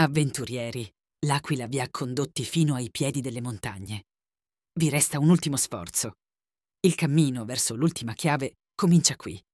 Avventurieri, l'aquila vi ha condotti fino ai piedi delle montagne. Vi resta un ultimo sforzo. Il cammino verso l'ultima chiave comincia qui.